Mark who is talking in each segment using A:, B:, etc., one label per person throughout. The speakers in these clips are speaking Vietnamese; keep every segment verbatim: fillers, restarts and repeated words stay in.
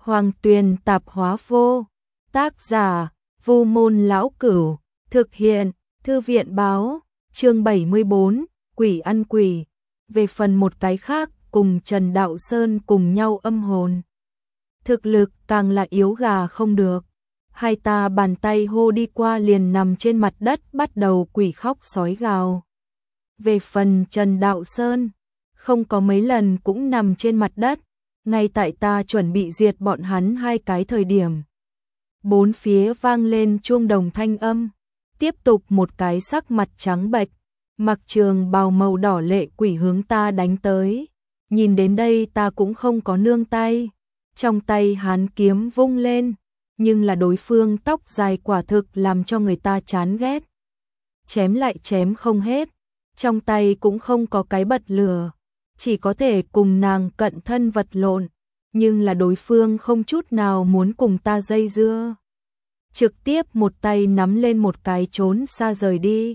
A: Hoàng Tuyền tạp hóa vô. Tác giả: Vu Môn Lão Cửu. Thực hiện: Thư viện báo. Chương bảy mươi bốn, Quỷ ăn quỷ. Về phần một cái khác, cùng Trần Đạo Sơn cùng nhau âm hồn. Thực lực càng là yếu gà không được. Hai ta bàn tay hô đi qua liền nằm trên mặt đất bắt đầu quỷ khóc sói gào. Về phần Trần Đạo Sơn, không có mấy lần cũng nằm trên mặt đất, ngay tại ta chuẩn bị diệt bọn hắn hai cái thời điểm. Bốn phía vang lên chuông đồng thanh âm, tiếp tục một cái sắc mặt trắng bệch, mặc trường bào màu đỏ lệ quỷ hướng ta đánh tới. Nhìn đến đây ta cũng không có nương tay, trong tay hắn kiếm vung lên, nhưng là đối phương tóc dài quả thực làm cho người ta chán ghét. Chém lại chém không hết, trong tay cũng không có cái bật lửa, chỉ có thể cùng nàng cận thân vật lộn, nhưng là đối phương không chút nào muốn cùng ta dây dưa. Trực tiếp một tay nắm lên một cái trốn xa rời đi.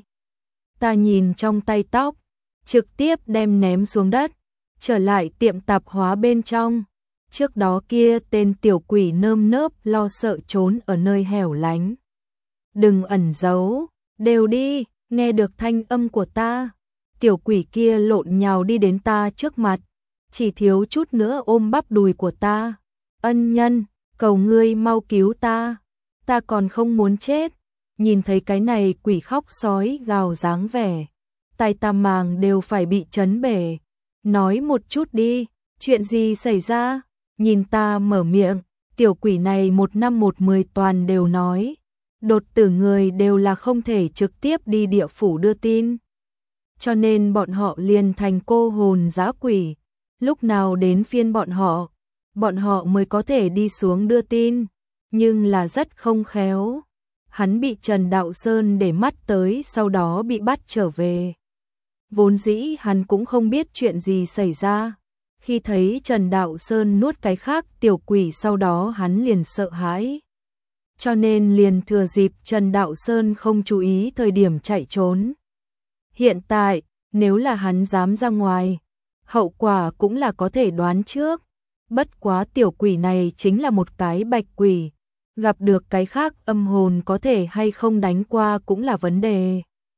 A: Ta nhìn trong tay tóc, trực tiếp đem ném xuống đất, trở lại tiệm tạp hóa bên trong. Trước đó kia tên tiểu quỷ nơm nớp lo sợ trốn ở nơi hẻo lánh. Đừng ẩn giấu, đều đi, nghe được thanh âm của ta. Tiểu quỷ kia lộn nhào đi đến ta trước mặt, chỉ thiếu chút nữa ôm bắp đùi của ta. Ân nhân, cầu ngươi mau cứu ta, ta còn không muốn chết. Nhìn thấy cái này quỷ khóc sói gào dáng vẻ, tai ta màng đều phải bị chấn bể. Nói một chút đi, chuyện gì xảy ra? Nhìn ta mở miệng, tiểu quỷ này một năm một mười toàn đều nói. Đột tử người đều là không thể trực tiếp đi địa phủ đưa tin, cho nên bọn họ liền thành cô hồn dã quỷ. Lúc nào đến phiên bọn họ, bọn họ mới có thể đi xuống đưa tin, nhưng là rất không khéo. Hắn bị Trần Đạo Sơn để mắt tới, sau đó bị bắt trở về. Vốn dĩ hắn cũng không biết chuyện gì xảy ra. Khi thấy Trần Đạo Sơn nuốt cái khác tiểu quỷ, sau đó hắn liền sợ hãi. Cho nên liền thừa dịp Trần Đạo Sơn không chú ý thời điểm chạy trốn. Hiện tại, nếu là hắn dám ra ngoài, hậu quả cũng là có thể đoán trước. Bất quá tiểu quỷ này chính là một cái bạch quỷ, gặp được cái khác âm hồn có thể hay không đánh qua cũng là vấn đề.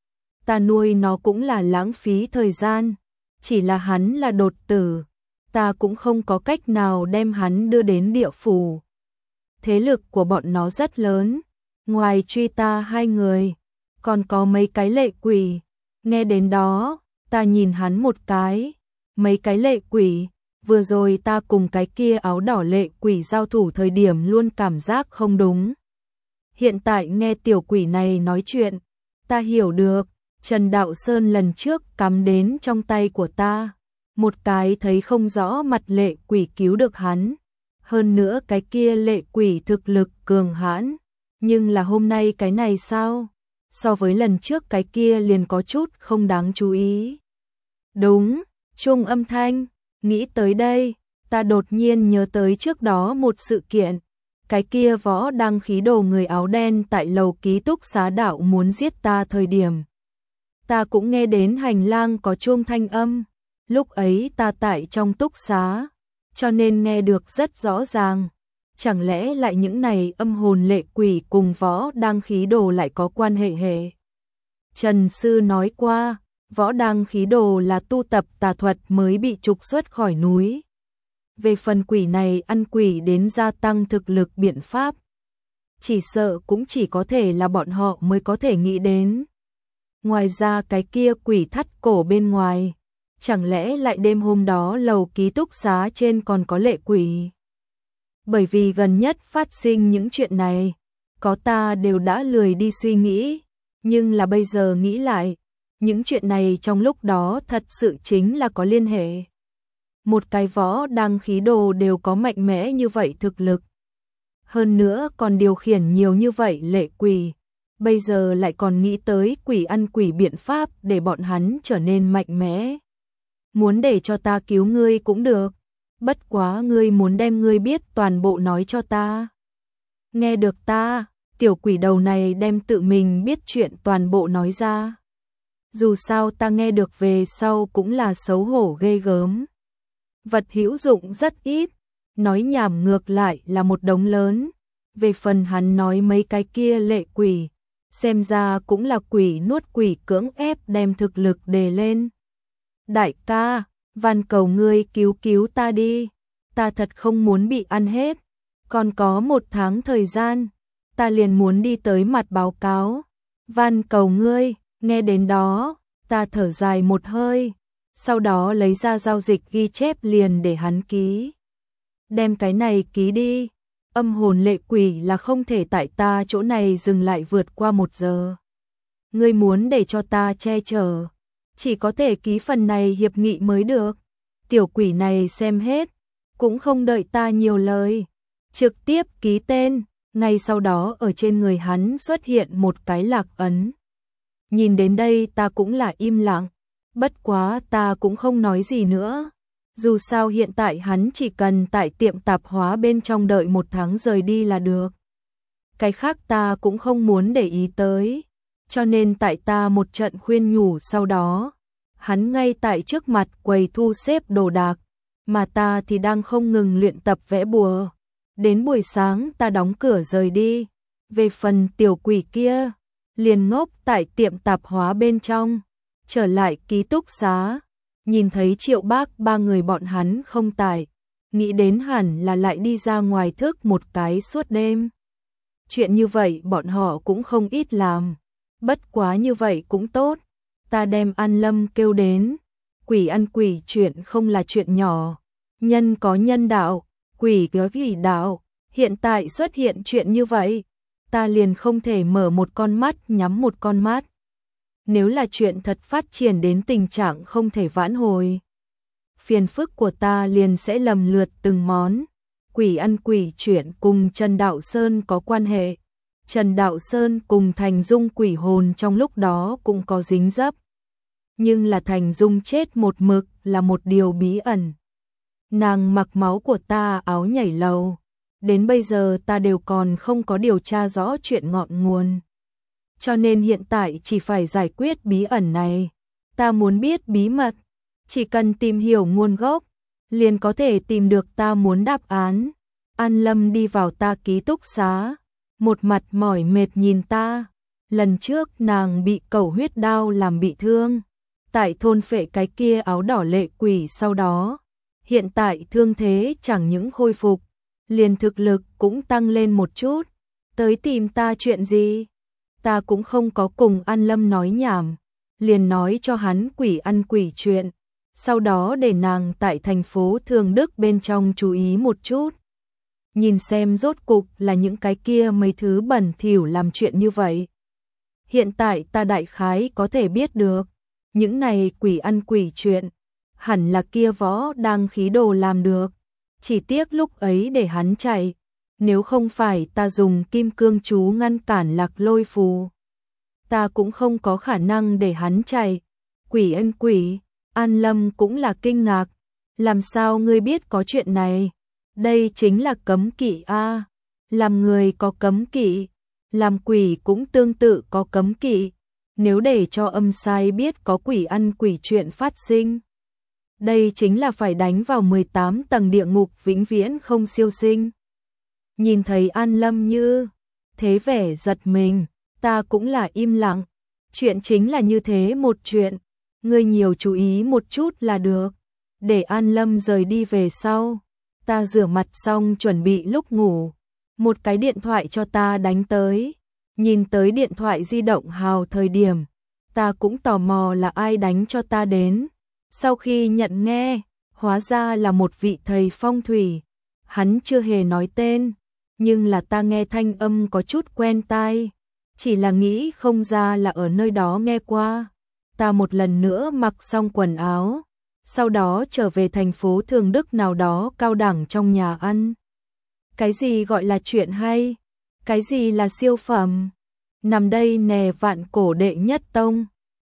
A: Ta nuôi nó cũng là lãng phí thời gian, chỉ là hắn là đột tử, ta cũng không có cách nào đem hắn đưa đến địa phủ. Thế lực của bọn nó rất lớn, ngoài truy ta hai người, còn có mấy cái lệ quỷ. Nghe đến đó, ta nhìn hắn một cái, mấy cái lệ quỷ, vừa rồi ta cùng cái kia áo đỏ lệ quỷ giao thủ thời điểm luôn cảm giác không đúng. Hiện tại nghe tiểu quỷ này nói chuyện, ta hiểu được, Trần Đạo Sơn lần trước cắm đến trong tay của ta, một cái thấy không rõ mặt lệ quỷ cứu được hắn. Hơn nữa cái kia lệ quỷ thực lực cường hãn, nhưng là hôm nay cái này sao? So với lần trước cái kia liền có chút không đáng chú ý. Đúng, chuông âm thanh, nghĩ tới đây, ta đột nhiên nhớ tới trước đó một sự kiện. Cái kia võ đăng khí đồ người áo đen tại lầu ký túc xá đạo muốn giết ta thời điểm. Ta cũng nghe đến hành lang có chuông thanh âm, lúc ấy ta tại trong túc xá, cho nên nghe được rất rõ ràng. Chẳng lẽ lại những này âm hồn lệ quỷ cùng võ đăng khí đồ lại có quan hệ hệ? Trần Sư nói qua, võ đăng khí đồ là tu tập tà thuật mới bị trục xuất khỏi núi. Về phần quỷ này ăn quỷ đến gia tăng thực lực biện pháp, chỉ sợ cũng chỉ có thể là bọn họ mới có thể nghĩ đến. Ngoài ra cái kia quỷ thắt cổ bên ngoài, chẳng lẽ lại đêm hôm đó lầu ký túc xá trên còn có lệ quỷ? Bởi vì gần nhất phát sinh những chuyện này, có ta đều đã lười đi suy nghĩ, nhưng là bây giờ nghĩ lại, những chuyện này trong lúc đó thật sự chính là có liên hệ. Một cái võ đăng khí đồ đều có mạnh mẽ như vậy thực lực, hơn nữa còn điều khiển nhiều như vậy lệ quỷ, bây giờ lại còn nghĩ tới quỷ ăn quỷ biện pháp để bọn hắn trở nên mạnh mẽ. Muốn để cho ta cứu ngươi cũng được, bất quá ngươi muốn đem ngươi biết toàn bộ nói cho ta. Nghe được ta, tiểu quỷ đầu này đem tự mình biết chuyện toàn bộ nói ra. Dù sao ta nghe được về sau cũng là xấu hổ ghê gớm. Vật hữu dụng rất ít, nói nhảm ngược lại là một đống lớn. Về phần hắn nói mấy cái kia lệ quỷ, xem ra cũng là quỷ nuốt quỷ cưỡng ép đem thực lực đề lên. Đại ca, van cầu ngươi cứu cứu ta đi, ta thật không muốn bị ăn hết, còn có một tháng thời gian, ta liền muốn đi tới mặt báo cáo. Van cầu ngươi, nghe đến đó, ta thở dài một hơi, sau đó lấy ra giao dịch ghi chép liền để hắn ký. Đem cái này ký đi, âm hồn lệ quỷ là không thể tại ta chỗ này dừng lại vượt qua một giờ. Ngươi muốn để cho ta che chở, chỉ có thể ký phần này hiệp nghị mới được. Tiểu quỷ này xem hết, cũng không đợi ta nhiều lời, trực tiếp ký tên, ngay sau đó ở trên người hắn xuất hiện một cái lạc ấn. Nhìn đến đây ta cũng là im lặng, bất quá ta cũng không nói gì nữa. Dù sao hiện tại hắn chỉ cần tại tiệm tạp hóa bên trong đợi một tháng rời đi là được. Cái khác ta cũng không muốn để ý tới, cho nên tại ta một trận khuyên nhủ sau đó, hắn ngay tại trước mặt quầy thu xếp đồ đạc, mà ta thì đang không ngừng luyện tập vẽ bùa. Đến buổi sáng ta đóng cửa rời đi, về phần tiểu quỷ kia, liền ngốc tại tiệm tạp hóa bên trong, trở lại ký túc xá, nhìn thấy Triệu Bác ba người bọn hắn không tại, nghĩ đến hẳn là lại đi ra ngoài thức một cái suốt đêm. Chuyện như vậy bọn họ cũng không ít làm, bất quá như vậy cũng tốt, ta đem An Lâm kêu đến, quỷ ăn quỷ chuyện không là chuyện nhỏ, nhân có nhân đạo, quỷ có quỷ đạo, hiện tại xuất hiện chuyện như vậy, ta liền không thể mở một con mắt nhắm một con mắt. Nếu là chuyện thật phát triển đến tình trạng không thể vãn hồi, phiền phức của ta liền sẽ lầm lượt từng món. Quỷ ăn quỷ chuyện cùng Trần Đạo Sơn có quan hệ, Trần Đạo Sơn cùng Thành Dung quỷ hồn trong lúc đó cũng có dính dấp. Nhưng là Thành Dung chết một mực là một điều bí ẩn. Nàng mặc máu của ta áo nhảy lầu, đến bây giờ ta đều còn không có điều tra rõ chuyện ngọn nguồn. Cho nên hiện tại chỉ phải giải quyết bí ẩn này. Ta muốn biết bí mật, chỉ cần tìm hiểu nguồn gốc, liền có thể tìm được ta muốn đáp án. An Lâm đi vào ta ký túc xá, một mặt mỏi mệt nhìn ta. Lần trước nàng bị cẩu huyết đao làm bị thương, tại thôn phệ cái kia áo đỏ lệ quỷ sau đó. Hiện tại thương thế chẳng những khôi phục, liền thực lực cũng tăng lên một chút. Tới tìm ta chuyện gì? Ta cũng không có cùng An Lâm nói nhảm, liền nói cho hắn quỷ ăn quỷ chuyện, sau đó để nàng tại thành phố Thường Đức bên trong chú ý một chút. Nhìn xem rốt cục là những cái kia mấy thứ bẩn thỉu làm chuyện như vậy. Hiện tại ta đại khái có thể biết được, những này quỷ ăn quỷ chuyện, hẳn là kia võ đang khí đồ làm được, chỉ tiếc lúc ấy để hắn chạy. Nếu không phải ta dùng kim cương chú ngăn cản lạc lôi phù, ta cũng không có khả năng để hắn chạy. Quỷ ân quỷ, An Lâm cũng là kinh ngạc. Làm sao ngươi biết có chuyện này? Đây chính là cấm kỵ a. Làm người có cấm kỵ, làm quỷ cũng tương tự có cấm kỵ. Nếu để cho âm sai biết có quỷ ăn quỷ chuyện phát sinh, đây chính là phải đánh vào mười tám tầng địa ngục vĩnh viễn không siêu sinh. Nhìn thấy An Lâm như thế vẻ giật mình, ta cũng là im lặng. Chuyện chính là như thế một chuyện, ngươi nhiều chú ý một chút là được. Để An Lâm rời đi về sau, ta rửa mặt xong chuẩn bị lúc ngủ, một cái điện thoại cho ta đánh tới. Nhìn tới điện thoại di động hào thời điểm, ta cũng tò mò là ai đánh cho ta đến. Sau khi nhận nghe, hóa ra là một vị thầy phong thủy. Hắn chưa hề nói tên, nhưng là ta nghe thanh âm có chút quen tai, chỉ là nghĩ không ra là ở nơi đó nghe qua. Ta một lần nữa mặc xong quần áo, sau đó trở về thành phố Thường Đức nào đó cao đẳng trong nhà ăn. Cái gì gọi là chuyện hay? Cái gì là siêu phẩm? Nằm đây nè vạn cổ đệ nhất tông.